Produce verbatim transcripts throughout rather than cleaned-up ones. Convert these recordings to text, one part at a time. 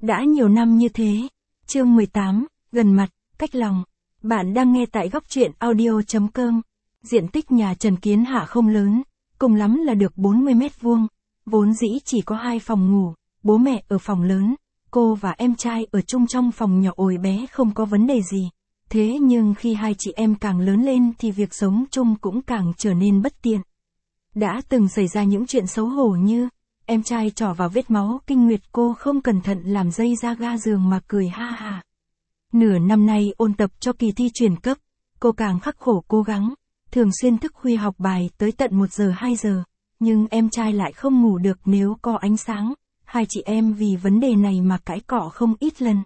Đã nhiều năm như thế. Chương mười tám, gần mặt, cách lòng. Bạn đang nghe tại góc truyện audio chấm com. Diện tích nhà Trần Kiến Hạ không lớn, cùng lắm là được bốn mươi mét vuông. Vốn dĩ chỉ có hai phòng ngủ, bố mẹ ở phòng lớn, cô và em trai ở chung trong phòng nhỏ ồi bé không có vấn đề gì. Thế nhưng khi hai chị em càng lớn lên thì việc sống chung cũng càng trở nên bất tiện. Đã từng xảy ra những chuyện xấu hổ như, em trai trỏ vào vết máu kinh nguyệt cô không cẩn thận làm dây ra ga giường mà cười ha ha. Nửa năm nay ôn tập cho kỳ thi chuyển cấp, cô càng khắc khổ cố gắng, thường xuyên thức khuya học bài tới tận một giờ hai giờ, nhưng em trai lại không ngủ được nếu có ánh sáng, hai chị em vì vấn đề này mà cãi cọ không ít lần.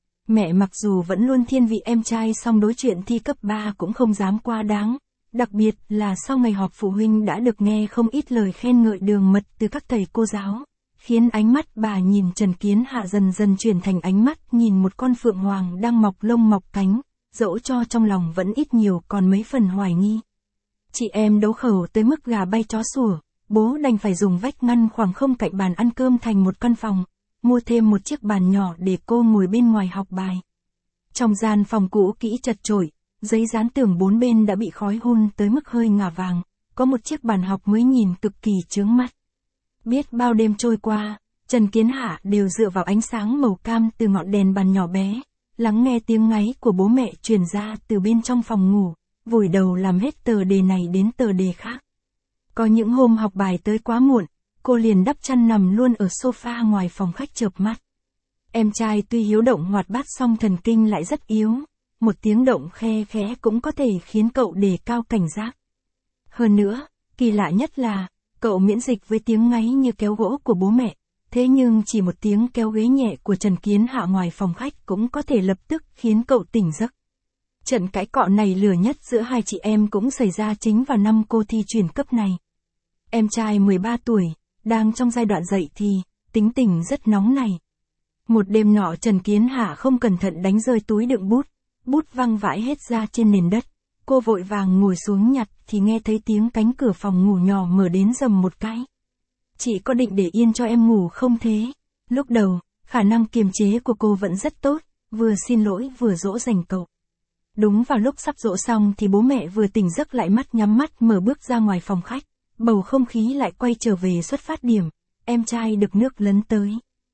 Mẹ mặc dù vẫn luôn thiên vị em trai song đối chuyện thi cấp ba cũng không dám quá đáng, đặc biệt là sau ngày họp phụ huynh đã được nghe không ít lời khen ngợi đường mật từ các thầy cô giáo, khiến ánh mắt bà nhìn Trần Kiến Hạ dần dần chuyển thành ánh mắt nhìn một con phượng hoàng đang mọc lông mọc cánh, dẫu cho trong lòng vẫn ít nhiều còn mấy phần hoài nghi. Chị em đấu khẩu tới mức gà bay chó sủa, bố đành phải dùng vách ngăn khoảng không cạnh bàn ăn cơm thành một căn phòng, mua thêm một chiếc bàn nhỏ để cô ngồi bên ngoài học bài. Trong gian phòng cũ kỹ chật chội, giấy dán tường bốn bên đã bị khói hun tới mức hơi ngả vàng, có một chiếc bàn học mới nhìn cực kỳ chướng mắt. Biết bao đêm trôi qua, Trần Kiến Hạ đều dựa vào ánh sáng màu cam từ ngọn đèn bàn nhỏ bé, lắng nghe tiếng ngáy của bố mẹ truyền ra từ bên trong phòng ngủ, vùi đầu làm hết tờ đề này đến tờ đề khác. Có những hôm học bài tới quá muộn, cô liền đắp chăn nằm luôn ở sofa ngoài phòng khách chợp mắt. Em trai tuy hiếu động hoạt bát song thần kinh lại rất yếu, một tiếng động khe khẽ cũng có thể khiến cậu đề cao cảnh giác. Hơn nữa, kỳ lạ nhất là, cậu miễn dịch với tiếng ngáy như kéo gỗ của bố mẹ, thế nhưng chỉ một tiếng kéo ghế nhẹ của Trần Kiến Hạ ngoài phòng khách cũng có thể lập tức khiến cậu tỉnh giấc. Trận cãi cọ này lửa nhất giữa hai chị em cũng xảy ra chính vào năm cô thi chuyển cấp này. Em trai mười ba tuổi, đang trong giai đoạn dậy thì, tính tình rất nóng này. Một đêm nọ Trần Kiến Hạ không cẩn thận đánh rơi túi đựng bút, bút văng vãi hết ra trên nền đất. Cô vội vàng ngồi xuống nhặt thì nghe thấy tiếng cánh cửa phòng ngủ nhỏ mở đến rầm một cái. Chị có định để yên cho em ngủ không thế? Lúc đầu, khả năng kiềm chế của cô vẫn rất tốt, vừa xin lỗi vừa dỗ dành cậu. Đúng vào lúc sắp dỗ xong thì bố mẹ vừa tỉnh giấc lại mắt nhắm mắt mở bước ra ngoài phòng khách, bầu không khí lại quay trở về xuất phát điểm, em trai đực nước lấn tới.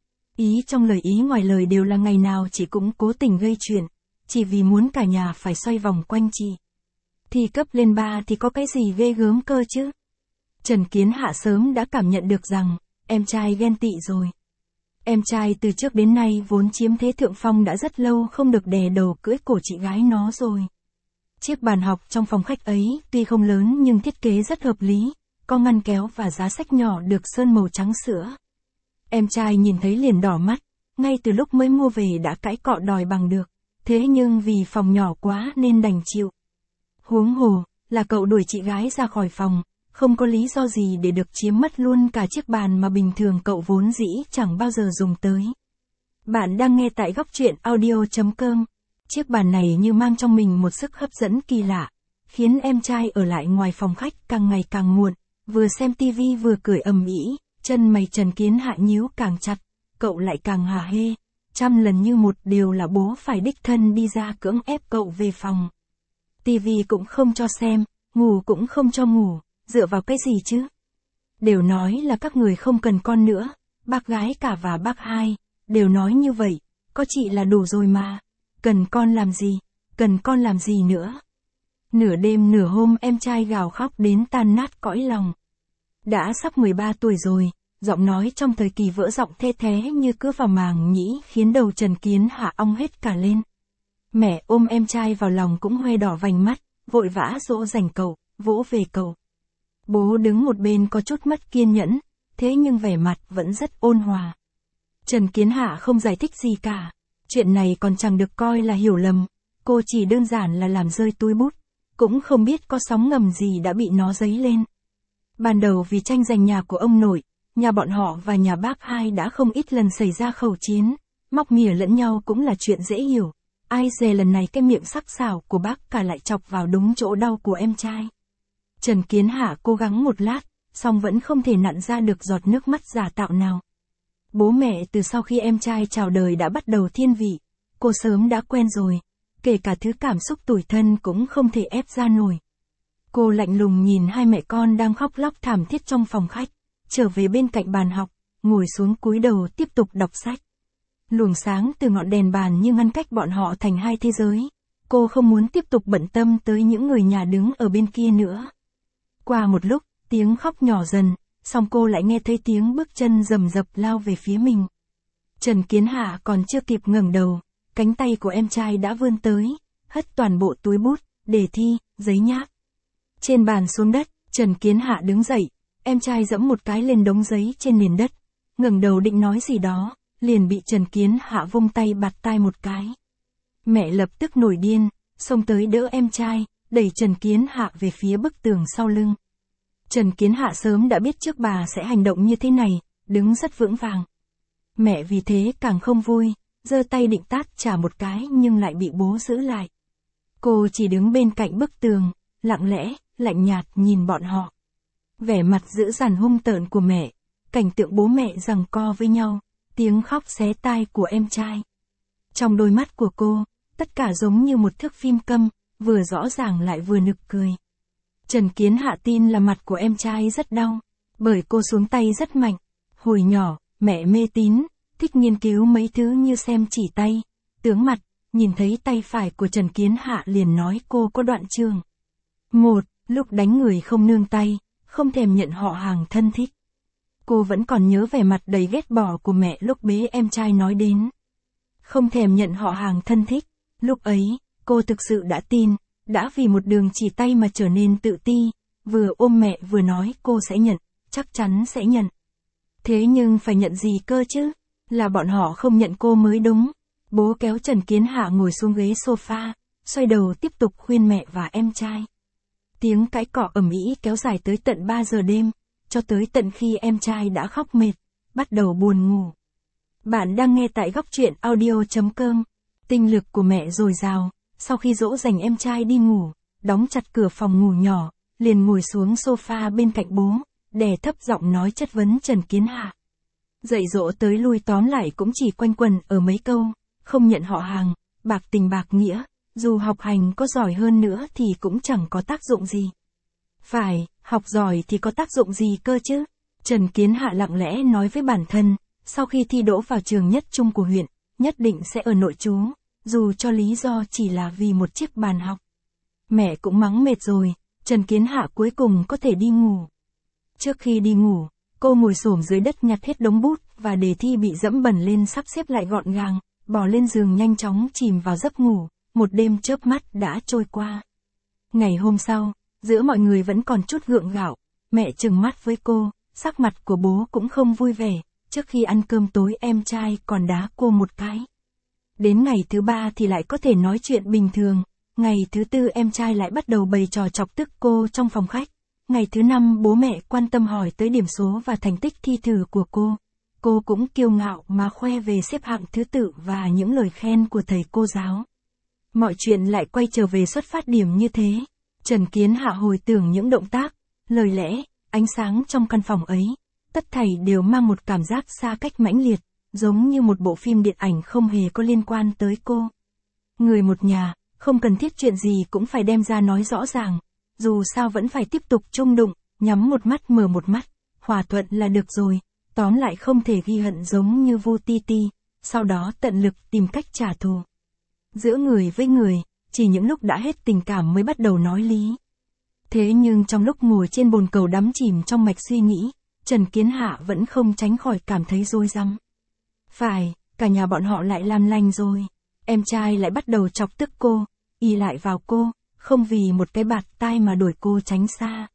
Ý trong lời ý ngoài lời đều là ngày nào chị cũng cố tình gây chuyện, chỉ vì muốn cả nhà phải xoay vòng quanh chị. Thi cấp lên ba thì có cái gì ghê gớm cơ chứ? Trần Kiến Hạ sớm đã cảm nhận được rằng, em trai ghen tị rồi. Em trai từ trước đến nay vốn chiếm thế thượng phong đã rất lâu không được đè đầu cưỡi cổ chị gái nó rồi. Chiếc bàn học trong phòng khách ấy tuy không lớn nhưng thiết kế rất hợp lý, có ngăn kéo và giá sách nhỏ được sơn màu trắng sữa. Em trai nhìn thấy liền đỏ mắt, ngay từ lúc mới mua về đã cãi cọ đòi bằng được, thế nhưng vì phòng nhỏ quá nên đành chịu. Huống hồ, là cậu đuổi chị gái ra khỏi phòng, không có lý do gì để được chiếm mất luôn cả chiếc bàn mà bình thường cậu vốn dĩ chẳng bao giờ dùng tới. Bạn đang nghe tại góc truyện audio chấm com. Chiếc bàn này như mang trong mình một sức hấp dẫn kỳ lạ, khiến em trai ở lại ngoài phòng khách càng ngày càng muộn, vừa xem tivi vừa cười ầm ĩ, chân mày Trần Kiến Hạ nhíu càng chặt, cậu lại càng hả hê, trăm lần như một điều là bố phải đích thân đi ra cưỡng ép cậu về phòng. Tivi cũng không cho xem, ngủ cũng không cho ngủ, dựa vào cái gì chứ? Đều nói là các người không cần con nữa, bác gái cả và bác hai, đều nói như vậy, có chị là đủ rồi mà, cần con làm gì, cần con làm gì nữa. Nửa đêm nửa hôm em trai gào khóc đến tan nát cõi lòng. Đã sắp mười ba tuổi rồi, giọng nói trong thời kỳ vỡ giọng thê thé như cứ vào màng nhĩ khiến đầu Trần Kiến Hạ ong hết cả lên. Mẹ ôm em trai vào lòng cũng hoe đỏ vành mắt, vội vã dỗ dành cậu, vỗ về cậu. Bố đứng một bên có chút mất kiên nhẫn, thế nhưng vẻ mặt vẫn rất ôn hòa. Trần Kiến Hạ không giải thích gì cả, chuyện này còn chẳng được coi là hiểu lầm, cô chỉ đơn giản là làm rơi túi bút, cũng không biết có sóng ngầm gì đã bị nó dấy lên. Ban đầu vì tranh giành nhà của ông nội, nhà bọn họ và nhà bác hai đã không ít lần xảy ra khẩu chiến, móc mỉa lẫn nhau cũng là chuyện dễ hiểu. Ai dè lần này cái miệng sắc sảo của bác cả lại chọc vào đúng chỗ đau của em trai. Trần Kiến Hạ cố gắng một lát, song vẫn không thể nặn ra được giọt nước mắt giả tạo nào. Bố mẹ từ sau khi em trai chào đời đã bắt đầu thiên vị, cô sớm đã quen rồi, kể cả thứ cảm xúc tủi thân cũng không thể ép ra nổi. Cô lạnh lùng nhìn hai mẹ con đang khóc lóc thảm thiết trong phòng khách, trở về bên cạnh bàn học, ngồi xuống cúi đầu tiếp tục đọc sách. Luồng sáng từ ngọn đèn bàn như ngăn cách bọn họ thành hai thế giới. Cô không muốn tiếp tục bận tâm tới những người nhà đứng ở bên kia nữa. Qua một lúc, tiếng khóc nhỏ dần, xong cô lại nghe thấy tiếng bước chân rầm rập lao về phía mình. Trần Kiến Hạ còn chưa kịp ngẩng đầu, cánh tay của em trai đã vươn tới, hất toàn bộ túi bút, đề thi, giấy nháp. Trên bàn xuống đất, Trần Kiến Hạ đứng dậy, em trai giẫm một cái lên đống giấy trên nền đất, ngẩng đầu định nói gì đó, liền bị Trần Kiến Hạ vung tay bạt tai một cái. Mẹ lập tức nổi điên, xông tới đỡ em trai, đẩy Trần Kiến Hạ về phía bức tường sau lưng. Trần Kiến Hạ sớm đã biết trước bà sẽ hành động như thế này, đứng rất vững vàng. Mẹ vì thế càng không vui, giơ tay định tát trả một cái nhưng lại bị bố giữ lại. Cô chỉ đứng bên cạnh bức tường, lặng lẽ, lạnh nhạt nhìn bọn họ. Vẻ mặt dữ dằn hung tợn của mẹ, cảnh tượng bố mẹ giằng co với nhau, tiếng khóc xé tai của em trai. Trong đôi mắt của cô, tất cả giống như một thước phim câm, vừa rõ ràng lại vừa nực cười. Trần Kiến Hạ tin là mặt của em trai rất đau, bởi cô xuống tay rất mạnh. Hồi nhỏ, mẹ mê tín, thích nghiên cứu mấy thứ như xem chỉ tay, tướng mặt, nhìn thấy tay phải của Trần Kiến Hạ liền nói cô có đoạn chương. Một, lúc đánh người không nương tay, không thèm nhận họ hàng thân thích. Cô vẫn còn nhớ vẻ mặt đầy ghét bỏ của mẹ lúc bế em trai nói đến. Không thèm nhận họ hàng thân thích, lúc ấy, cô thực sự đã tin, đã vì một đường chỉ tay mà trở nên tự ti, vừa ôm mẹ vừa nói cô sẽ nhận, chắc chắn sẽ nhận. Thế nhưng phải nhận gì cơ chứ, là bọn họ không nhận cô mới đúng. Bố kéo Trần Kiến Hạ ngồi xuống ghế sofa, xoay đầu tiếp tục khuyên mẹ và em trai. Tiếng cãi cọ ầm ĩ kéo dài tới tận ba giờ đêm, cho tới tận khi em trai đã khóc mệt, bắt đầu buồn ngủ. Bạn đang nghe tại góc truyện audio chấm com. Tinh lực của mẹ dồi dào, sau khi dỗ dành em trai đi ngủ, đóng chặt cửa phòng ngủ nhỏ, liền ngồi xuống sofa bên cạnh bố, đè thấp giọng nói chất vấn Trần Kiến Hạ. Dạy dỗ tới lui tóm lại cũng chỉ quanh quẩn ở mấy câu, không nhận họ hàng, bạc tình bạc nghĩa, dù học hành có giỏi hơn nữa thì cũng chẳng có tác dụng gì. Phải, học giỏi thì có tác dụng gì cơ chứ? Trần Kiến Hạ lặng lẽ nói với bản thân, sau khi thi đỗ vào trường nhất trung của huyện, nhất định sẽ ở nội trú, dù cho lý do chỉ là vì một chiếc bàn học. Mẹ cũng mắng mệt rồi, Trần Kiến Hạ cuối cùng có thể đi ngủ. Trước khi đi ngủ, cô ngồi xổm dưới đất nhặt hết đống bút và đề thi bị dẫm bẩn lên sắp xếp lại gọn gàng, bỏ lên giường nhanh chóng chìm vào giấc ngủ, một đêm chớp mắt đã trôi qua. Ngày hôm sau, giữa mọi người vẫn còn chút gượng gạo, mẹ trừng mắt với cô, sắc mặt của bố cũng không vui vẻ, trước khi ăn cơm tối em trai còn đá cô một cái. Đến ngày thứ ba thì lại có thể nói chuyện bình thường, ngày thứ tư em trai lại bắt đầu bày trò chọc tức cô trong phòng khách. Ngày thứ năm bố mẹ quan tâm hỏi tới điểm số và thành tích thi thử của cô. Cô cũng kiêu ngạo mà khoe về xếp hạng thứ tự và những lời khen của thầy cô giáo. Mọi chuyện lại quay trở về xuất phát điểm như thế. Trần Kiến Hạ hồi tưởng những động tác, lời lẽ, ánh sáng trong căn phòng ấy. Tất thảy đều mang một cảm giác xa cách mãnh liệt, giống như một bộ phim điện ảnh không hề có liên quan tới cô. Người một nhà, không cần thiết chuyện gì cũng phải đem ra nói rõ ràng. Dù sao vẫn phải tiếp tục chung đụng, nhắm một mắt mở một mắt, hòa thuận là được rồi, tóm lại không thể ghi hận giống như Vu Ti Ti, sau đó tận lực tìm cách trả thù. Giữa người với người, chỉ những lúc đã hết tình cảm mới bắt đầu nói lý. Thế nhưng trong lúc ngồi trên bồn cầu đắm chìm trong mạch suy nghĩ, Trần Kiến Hạ vẫn không tránh khỏi cảm thấy rối rắm. Phải, cả nhà bọn họ lại làm lành rồi, em trai lại bắt đầu chọc tức cô, ì lại vào cô. Không vì một cái bạt tai mà đuổi cô tránh xa.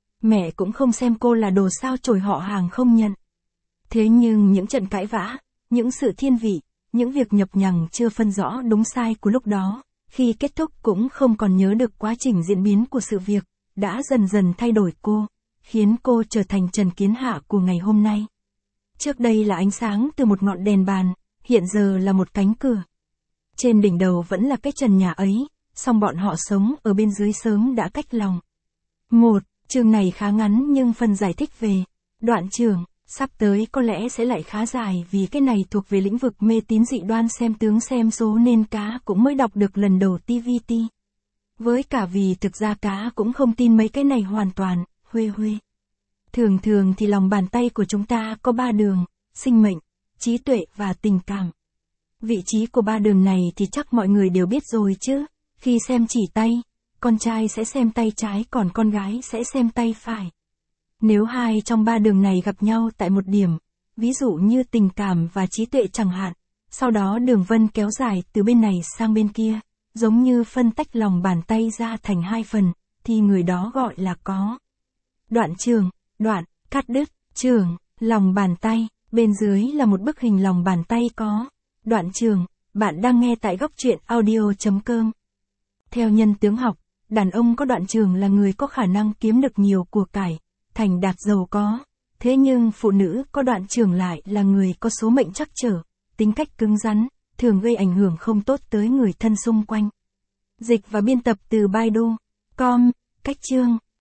Mẹ cũng không xem cô là đồ sao chổi họ hàng không nhận. Thế nhưng những trận cãi vã, những sự thiên vị, những việc nhập nhằng chưa phân rõ đúng sai của lúc đó, khi kết thúc cũng không còn nhớ được quá trình diễn biến của sự việc, đã dần dần thay đổi cô, khiến cô trở thành Trần Kiến Hạ của ngày hôm nay. Trước đây là ánh sáng từ một ngọn đèn bàn, hiện giờ là một cánh cửa. Trên đỉnh đầu vẫn là cái trần nhà ấy. Song bọn họ sống ở bên dưới sớm đã cách lòng. Một, chương này khá ngắn nhưng phần giải thích về đoạn trường, Sắp tới có lẽ sẽ lại khá dài vì cái này thuộc về lĩnh vực mê tín dị đoan xem tướng xem số nên cá cũng mới đọc được lần đầu tê vê tê. Với cả vì thực ra cá cũng không tin mấy cái này hoàn toàn, huê huê. Thường thường thì lòng bàn tay của chúng ta có ba đường, sinh mệnh, trí tuệ và tình cảm. Vị trí của ba đường này thì chắc mọi người đều biết rồi chứ, khi xem chỉ tay, con trai sẽ xem tay trái còn con gái sẽ xem tay phải. Nếu hai trong ba đường này gặp nhau tại một điểm, ví dụ như tình cảm và trí tuệ chẳng hạn, sau đó đường vân kéo dài từ bên này sang bên kia, giống như phân tách lòng bàn tay ra thành hai phần, thì người đó gọi là có đoạn trường, đoạn, cắt đứt, trường, lòng bàn tay, bên dưới là một bức hình lòng bàn tay có đoạn trường. Bạn đang nghe tại góc truyện audio chấm com. Theo nhân tướng học, đàn ông có đoạn trường là người có khả năng kiếm được nhiều của cải, thành đạt giàu có. Thế nhưng phụ nữ có đoạn trường lại là người có số mệnh trắc trở, tính cách cứng rắn, thường gây ảnh hưởng không tốt tới người thân xung quanh. Dịch và biên tập từ Baidu. Com, cách chương.